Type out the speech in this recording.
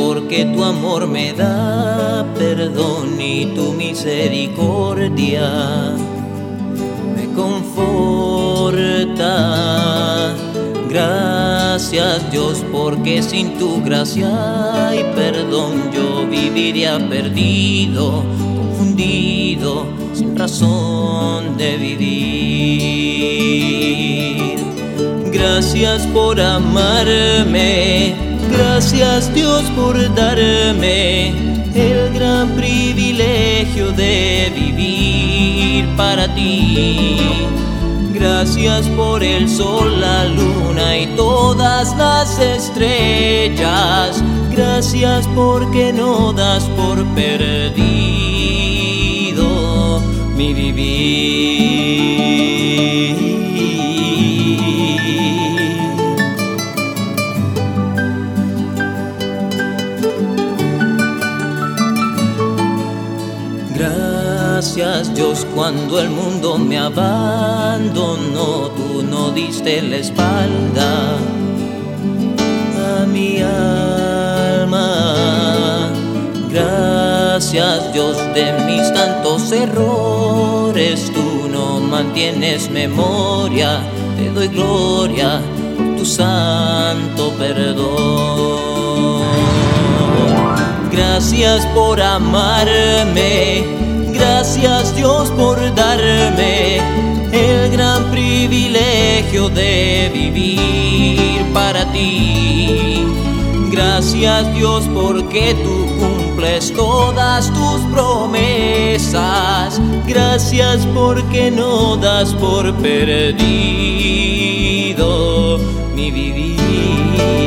porque tu amor me da perdón y tu misericordia me conforta. Gracias Dios, porque sin tu gracia y perdón yo viviría perdido, confundido, sin razón de vivir. Gracias por amarme, gracias Dios por darme el gran privilegio de vivir para ti. Gracias por el sol, la luna y todas las estrellas. Gracias porque no das por perdido mi vivir. Gracias Dios, cuando el mundo me abandonó, tú no diste la espalda a mi alma. Gracias Dios, de mis tantos errores tú no mantienes memoria. Te doy gloria por tu santo perdón. Gracias por amarme, gracias Dios por darme el gran privilegio de vivir para ti. Gracias Dios porque tú cumples todas tus promesas. Gracias porque no das por perdido mi vivir.